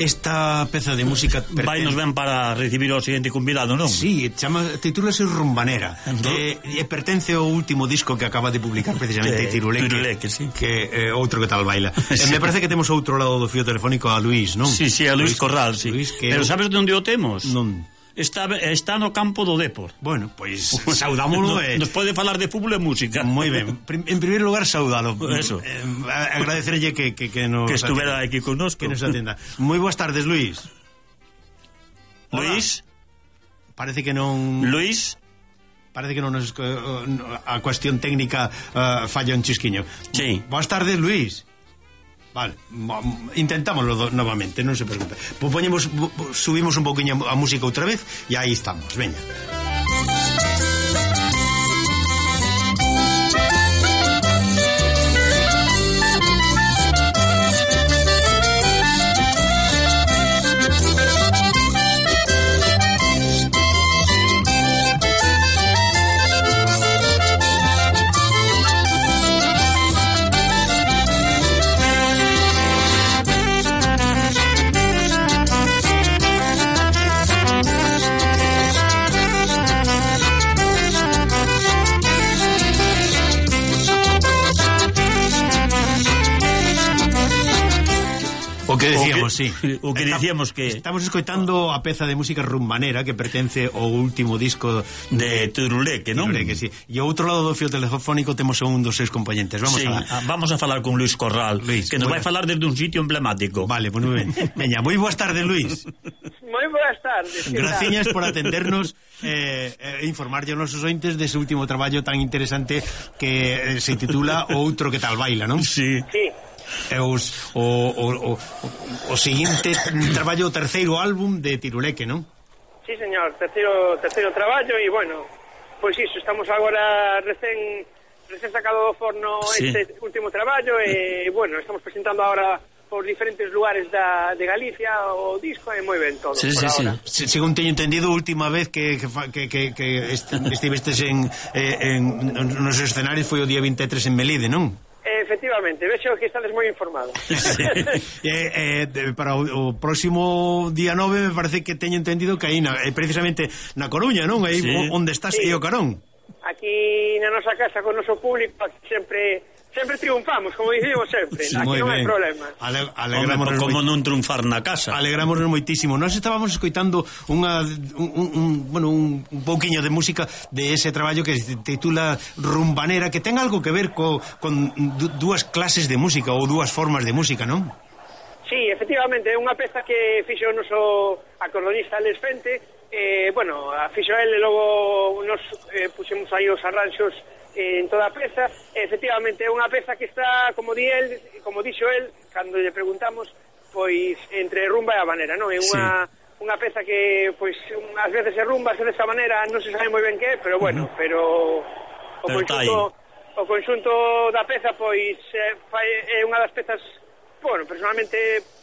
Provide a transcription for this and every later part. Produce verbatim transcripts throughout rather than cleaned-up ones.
esta peza de música pertence... Vai nos ben para recibir o siguiente convidado, non? Sí, chama, titúlase Rumbanera, e, e pertence ao último disco que acaba de publicar precisamente Tiruleque, Tiruleque, sí. Que é eh, outro que tal baila. Sí. Me parece que temos outro lado do fío telefónico a Luís, non? Sí, sí, a Luís, Luís Corral, sí. Luís, que pero eu... sabes onde o temos? Non. Está, está no campo do Depor. Bueno, pois pues, saudámoslo. No, eh. Nos pode falar de fútbol e música. Moi ben. En primeiro lugar, saudalo. Eso. Eh, agradecerlle que, que, que nos... Que estuvera aquí connosco. Que nos atenda. Moi boas tardes, Luís. Luís? Parece que non... Luís? Parece que non nos... A cuestión técnica uh, falla un chisquiño. Sí. Boas tardes, Luís. Vale, intentámoslo do, novamente, non se preocupe. Pues poñemos, subimos un poquinho a música outra vez e aí estamos, veña. O que decíamos, o que, sí. O que dicíamos que... Estamos escoitando a peza de música rumbanera que pertence ao último disco de, de Tiruleque, non? Tiruleque, sí. E ao outro lado do fío telefónico temos a un dos seus componentes. Vamos sí, a... vamos a falar con Luís Corral, Luís, que nos vai falar desde un sitio emblemático. Vale, pues moi ben. Veña, moi boas tardes, Luís. Moi boas tardes. Graciñas por atendernos e eh, eh, informarlle aos nosos ointes dese último traballo tan interesante que eh, se titula Outro que tal baila, non? Sí. Sí. É os, o, o, o, o seguinte traballo, o terceiro álbum de Tiruleque, non? Sí, señor, terceiro, terceiro traballo e, bueno, pois iso, estamos agora recén recén sacado do forno sí. Este último traballo e, bueno, estamos presentando agora por diferentes lugares da, de Galicia o disco e moi ben todo. Sí, por sí, ahora. sí. Según teño entendido, a última vez que, que, que, que estivestes en, en, en nos escenarios foi o día vinte e tres en Melide, non? Efectivamente, vexo que estades moi informados. Sí. eh, eh, para o, o próximo día nove me parece que teño entendido que aí na, eh, precisamente na Coruña, non? Aí sí. Onde estás sí. E o Carón. Aquí na nosa casa con o noso público sempre sempre triunfamos, como dicimos sempre. Sí, aquí non hai problema. Ale, alegramos como moi... non triunfar na casa. Alegramos moitísimo. Nós estábamos escoitando unha un, un, un bueno, un, un pouquiño de música de ese traballo que se titula Rumbanera, que ten algo que ver co, con dúas clases de música ou dúas formas de música, non? Sí, efectivamente, é unha peza que fixo o noso acordeonista Alex Fente. Eh, bueno, a fixo ele, logo nos eh, puxemos aí os arranxos en toda a peza. Efectivamente é unha peza que está, como di el, como dixo el, cando lle preguntamos, pois entre rumba e habanera, non? É unha sí. unha peza que pois unhas veces é rumba, ás veces a habanera, non se sabe moi ben que é, pero bueno, uh-huh. pero o pero conxunto o conxunto da peza pois é, é unha das pezas, bueno, personalmente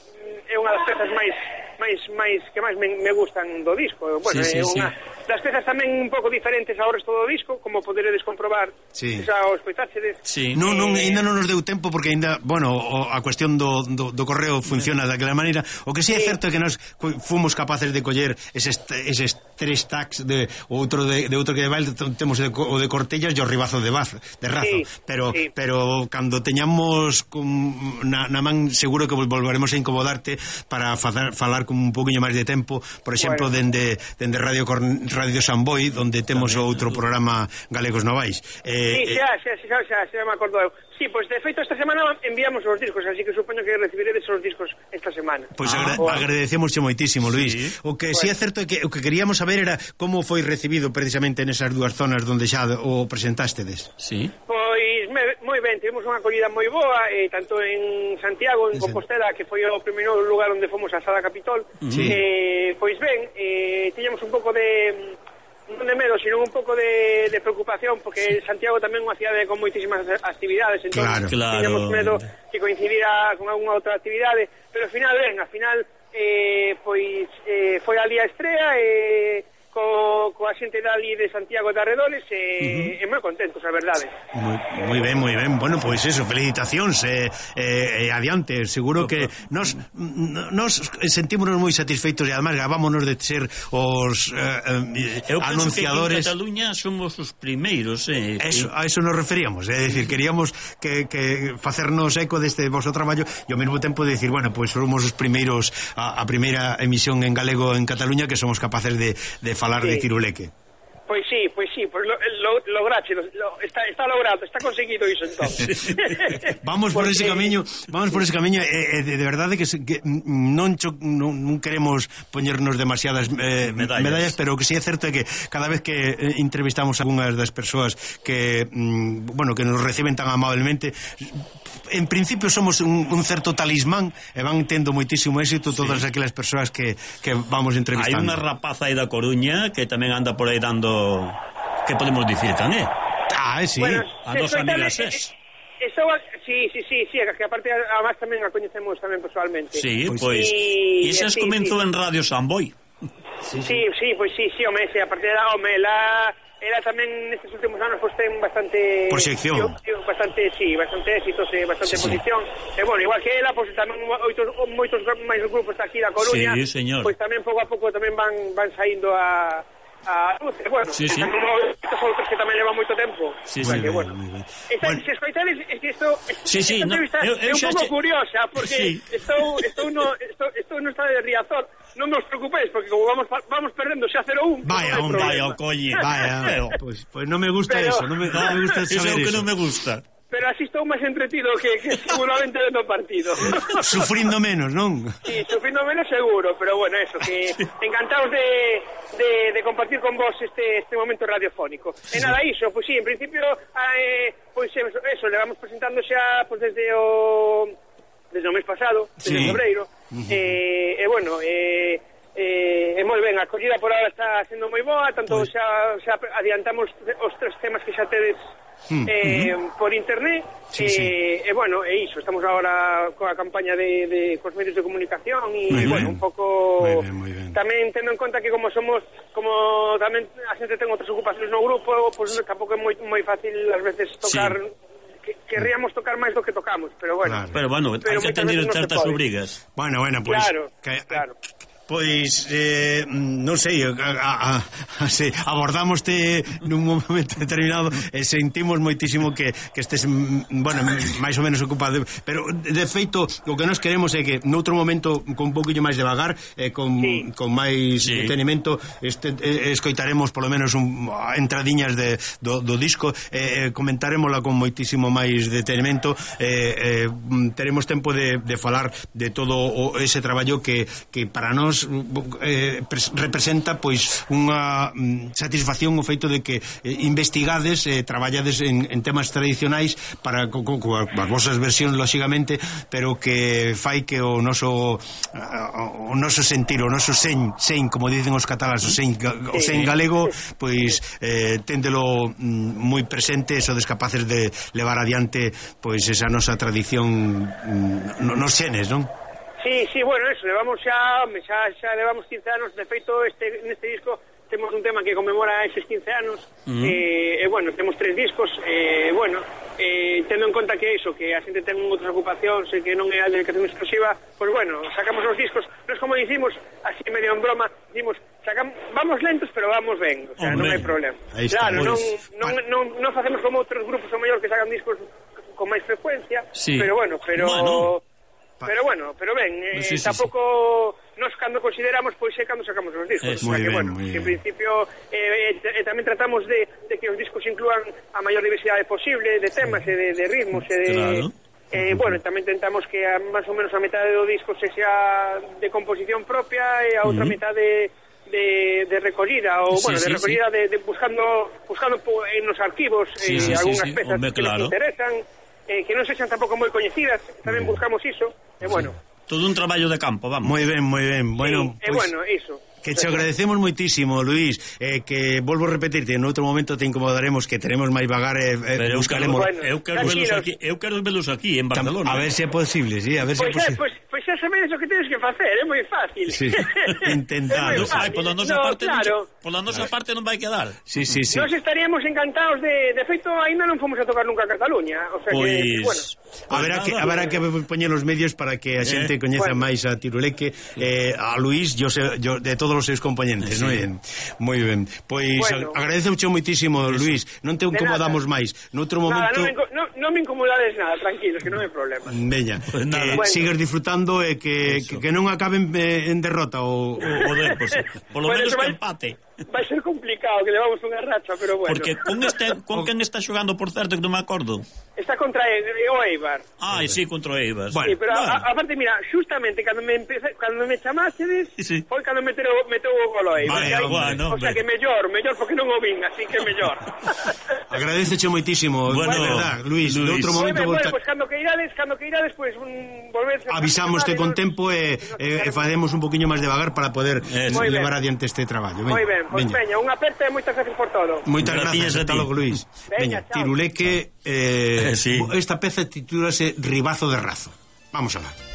é unha das pezas máis máis máis que máis me, me gustan do disco. Bueno, sí, sí, é unha sí. das pezas tamén un pouco diferentes ao resto do disco, como poderedes comprobar sí. xa o escoitáchedes. Sí. Non, non, ainda non nos deu tempo porque ainda, bueno, o, a cuestión do, do, do correo funciona daquela maneira. O que si sí é certo é que nos fomos capaces de coller eses, eses tres tags de outro de, de outro que de baile, temos de, o de Cortellas e o Ribazo de Bazo, de Razo, sí, pero sí. pero cando teñamos con, na, na man seguro que volveremos a incomodarte para fazer, falar con un poquinho máis de tempo, por exemplo, bueno. dende, dende Radio, Corn, Radio Samboy, onde temos outro programa Galegos Novais. Eh, sí, xa, xa, xa, xa, xa me acordo eu. Sí, pois pues, de feito esta semana enviamos os discos, así que supoño que recibiredes os discos esta semana. Pois pues ah, agra agradecemos moitísimo, Luís. Sí. O que si sí é certo é que o que queríamos saber era como foi recibido precisamente nesas dúas zonas onde xa o presentástedes. Sí. Pois moi ben, tivemos unha acollida moi boa, eh, tanto en Santiago, en Compostela, que foi o primeiro lugar onde fomos a Sala Capitol. Sí. Eh, pois ben, eh, tiñamos un pouco de non de medo, sino un pouco de, de preocupación, porque Santiago tamén é unha cidade con moitísimas actividades, entón claro, claro. Tiñamos medo que coincidira con algunha outra actividade, pero ao final, ben, ao final eh, pois eh, foi a día estrea e, co, coa xente dali de Santiago de arredores e, uh-huh. e moi contentos, a verdade. Moi, moi ben, moi ben. Bueno, pois eso, felicitacións e eh, eh, adiante, seguro que nos, nos sentímonos moi satisfeitos e además gavámonos de ser os eh, eh, anunciadores. Eu penso que en Cataluña somos os primeiros, eh, eso, a eso nos referíamos, é eh, dicir, queríamos que, que facernos eco deste vosso traballo e ao mesmo tempo de decir, bueno, pois somos os primeiros a, a primeira emisión en galego en Cataluña que somos capaces de, de falar sí. de Tiruleque. Pois sí, pois sí, pois lo, lo, lograche, lo, está, está logrado, está conseguido iso entonces. Vamos por Porque... ese camiño, vamos por ese camiño, eh, de, de verdade que, que non, cho, non, non queremos poñernos demasiadas eh, medallas. medallas, pero que sí é certo é que cada vez que eh, entrevistamos a algunhas das persoas que, mm, bueno, que nos reciben tan amablemente, en principio somos un, un certo talismán e van tendo moitísimo éxito todas sí. aquelas persoas que, que vamos entrevistando. Hai unha rapaza aí da Coruña que tamén anda por aí dando, que podemos dicir tamén? Ah, sí. Bueno, a dos amigas es. Eso, sí, sí, sí, sí, que aparte además tamén a coñecemos tamén personalmente. Sí, pois, pues, e esas sí, comenzou sí. en Radio Samboy. Sí, sí, sí, pois pues, sí, sí, home, sí, a partir de home, la era tamén nestes últimos anos pues ten bastante proxección, bastante, sí, bastante éxitos, eh, bastante sí, posición. Sí. E bueno, igual que ela, pues tamén moitos moitos máis grupos aquí da Coruña, sí, señor. Pues tamén pouco a pouco tamén van van saindo a a luz, e bueno, sí, sí. como estos outros que tamén levan moito tempo. Sí, sí, que bien, bueno. Esta, bueno. Se escoitades, es que isto sí, sí, esta no, entrevista eu, eu é un pouco che... curiosa, porque sí. estou estou no estou, estou no estado de Riazor. Non vos preocupéis, porque como vamos vamos perdendo xa cero uno. Vaya, no vaya, coñe. Vaya, pues, pues non me gusta pero, eso, non me, no me gusta saber eso. Eso que non me gusta. Pero así estou máis entretido que, que seguramente no partido. Sufrindo menos, non? Sí, sufrindo menos seguro, pero bueno, eso, que encantados de, de, de compartir con vos este, este momento radiofónico. E nada, iso, pois pues, sí, en principio, eh, pois pues, eso, le vamos presentando xa pues, desde o desde o mes pasado, desde sí. febreiro, uh-huh. eh, e bueno, eh, eh, e moi ben, a acollida por ahora está sendo moi boa, tanto pues... xa, xa adiantamos os tres temas que xa tedes Mm, eh, uh-huh. por internet sí, eh, sí. e bueno, e iso, estamos agora coa campaña de, de cos medios de comunicación e muy bueno, bien. Un pouco muy bien, muy bien. Tamén tendo en conta que como somos como tamén a xente ten outras ocupacións no grupo, pois pues, tampouco é moi, moi fácil ás veces tocar sí. que, querríamos tocar máis do que tocamos, pero bueno claro. Pero bueno, hai que tener certas obrigas. Bueno, bueno, pois pues, claro, que, claro. Pois, eh, non sei, a, a, a, se abordamoste nun momento determinado e sentimos moitísimo que, que estés, bueno, máis ou menos ocupado, pero de feito o que nos queremos é que noutro momento con un pouquinho máis devagar, eh, con, sí. con máis sí. detenimento, este, eh, escoitaremos polo menos un, entradiñas de, do, do disco, eh, comentaremosla con moitísimo máis detenimento, eh, eh, teremos tempo de, de falar de todo o, ese traballo que, que para nós Eh, representa pois unha mm, satisfacción o feito de que eh, investigades e eh, traballades en, en temas tradicionais para co, co, co, as vosas versións lóxicamente, pero que fai que o noso uh, o noso sentir, o noso sen, sen como dicen os catalás, o sen, o sen galego pois eh, téndelo mm, moi presente, e sodes capaces de levar adiante pois esa nosa tradición mm, nos xenes, non? Sí, sí, bueno, eso, levamos xa, xa, xa levamos quince anos, de feito, este, neste disco temos un tema que conmemora eses quince anos, uh-huh. e, eh, bueno, temos tres discos, e, eh, bueno, eh, tendo en conta que iso, que a xente ten outras ocupacións e que non é a dedicación exclusiva, pois pues, bueno, sacamos os discos, nos como dicimos, así medio en broma, dicimos, sacamos, vamos lentos, pero vamos ben, o sea, Hombre, non hai problema. Claro, non, non, non, non facemos como outros grupos o mellor que sacan discos con máis frecuencia, sí. pero bueno, pero... Bueno. Pero bueno, pero ben, eh, sí, sí, tampouco sí. Nos cando consideramos pois é cando sacamos os discos, o sea que bueno, que en principio eh, eh, tamén tratamos de, de que os discos inclúan a maior diversidade posible de temas sí. e de, de ritmos e de claro. eh, bueno, tamén tentamos que a, máis ou menos a metade do disco se sea de composición propia e a outra uh-huh. metade de, de recollida ou sí, bueno, de sí, recollida sí. de, de buscando buscando en os arquivos sí, eh, sí, algunhas sí, sí. pezas Hombre, que claro. nos interesan. Eh, que non sexan tampouco moi coñecidas, tamén buscamos iso, e bueno. Sí. Todo un traballo de campo, vamos. Moi ben, moi ben. Bueno, sí, pues, bueno, iso. Que te agradecemos moitísimo, Luís, eh, que volvo a repetirte, en outro momento te incomodaremos, que teremos máis vagar e eh, buscaremos. Bueno, eu quero velos aquí, eu quero velos aquí en Barcelona. A ver se é posible, sí, a ver se pues, é posible. Pois pues, pues, xa sabedes o que tedes que facer, é moi fácil. Sí, intentado. Ai, pola nosa no, parte, claro. non, pola nosa parte non vai quedar. Sí, sí, sí. Nós estaríamos encantados de... De feito, ainda non fomos a tocar nunca a Cataluña. O sea Pois... que, bueno... Haberá que, haberá que poñer os medios para que a xente eh, coñeza bueno. máis a Tiruleque, eh, a Luís, yo, sé, yo de todos os seus componentes, sí. non ben? Moi ben. Pois bueno. agradeceuche moitísimo, eso. Luís. Non te incomodamos máis. Noutro momento... Nada, non me, no, non me incomodades nada, tranquilos, que non hai problema. Veña, pues que bueno. sigues disfrutando e que, que, que non acaben eh, en derrota o... O, o de, pues, por lo bueno, menos que vai, empate. Vai ser complicado, que levamos unha racha, pero bueno. Porque con este, con quen está xogando, por certo, que non me acordo. Está contra o Eibar. Ah, sí, contra o Eibar. Bueno, sí, pero bueno. a, aparte, mira, justamente cando me empecé, cando me chamastedes, sí. foi cando meteu meteu o gol o Eibar. Vale, bueno, o sea, que mellor, mellor porque non o vin, así que mellor. Agradeceche moitísimo, bueno, de verdad, Luís, Luís. De outro momento bueno, volta... pues cando que irades, cando que irades, pues un volver avisámoste con tempo e eh, eh, facemos un poquinho máis devagar para poder eh, levar adiante este traballo. Moi ben, pois pues veña, unha aperta e moitas gracias por todo. Moitas gracias, hasta logo, Luís. Veña, Tiruleque, eh, sí. Esta peza titúlase Ribazo de Razo. Vamos a ver.